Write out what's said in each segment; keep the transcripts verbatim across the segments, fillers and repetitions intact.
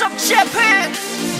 Japan.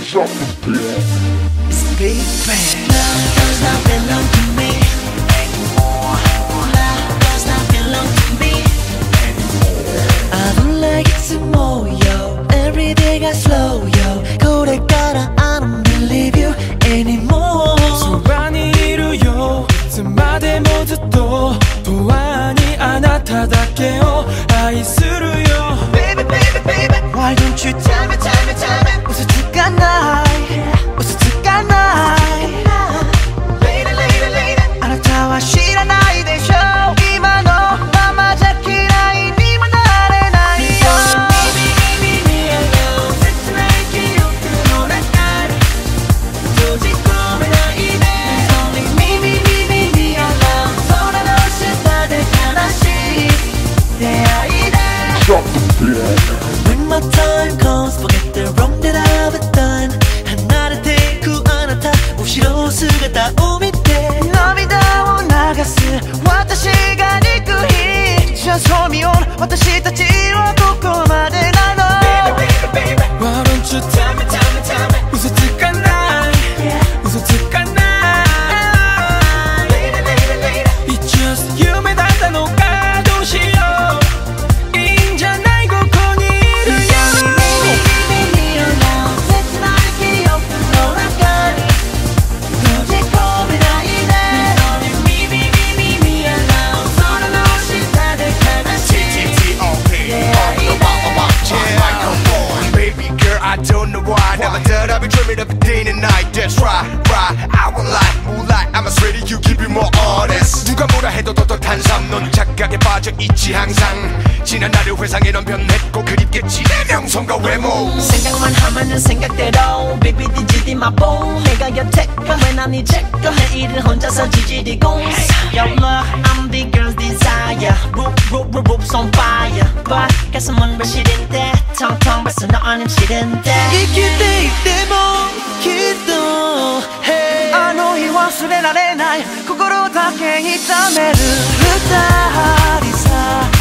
It's Big Bang. Love does not belong to me anymore. Love does not belong to me anymore. I don't like it slow, yo. Every day got slow, yo. 고래가라, I don't believe you anymore. そばにいるよ、いつまでもずっと永遠にあなただけを愛するよ。 Baby, baby, baby. Why don't you Tell me, tell me, tell me. 嘘つかない嘘つかない Lady, lady, lady. あなたは知らないでしょ今のままじゃ嫌いにもなれないよ Leave me, leave me, leave me alone. 切ない記憶の中に閉じ込めないで Only me, me, me, me, me alone. 空の下で悲しい出会いで When my time comes forget the wrong that I've done 離れてくあなた後ろ姿を見て涙を流す私が憎い Just hold me on 私たちはここまでなの Baby, baby, baby. Why don't you Tell me, tell me, tell me. 嘘つかない嘘つかない Lady, lady, lady. It's just 夢だったのかどうしよういいんじゃないここにいるよ Leave me alone. 切ない記憶の中に閉じ込めないで Only me, me, me, me, me alone. 空の下で悲しい出会いで Baby girl, I don't know why. Never done, I've been dreaming of a day and night. That's right, right. I won't lie, moonlight. I'm as ready, you keep it more honest. 누가 뭐라 해도 떳떳한 삶. 넌 착각에 빠져 있지 항상. 지난 나를 회상해 넌 변했고 그립겠지 내 명성과 외모. 생각만 하면은 생각대로 비비디지디 마보 내가 곁에 가면 난 이제 또 내일은 혼자서 지지리고 Your love, I'm the girl's desire Roof, roof, roof, roof's on fire But 가슴은 불시린데 텅텅 벌써 너 아님 싫은데 生きていてもきっと Hey あの日忘れられない心だけ痛める二人さ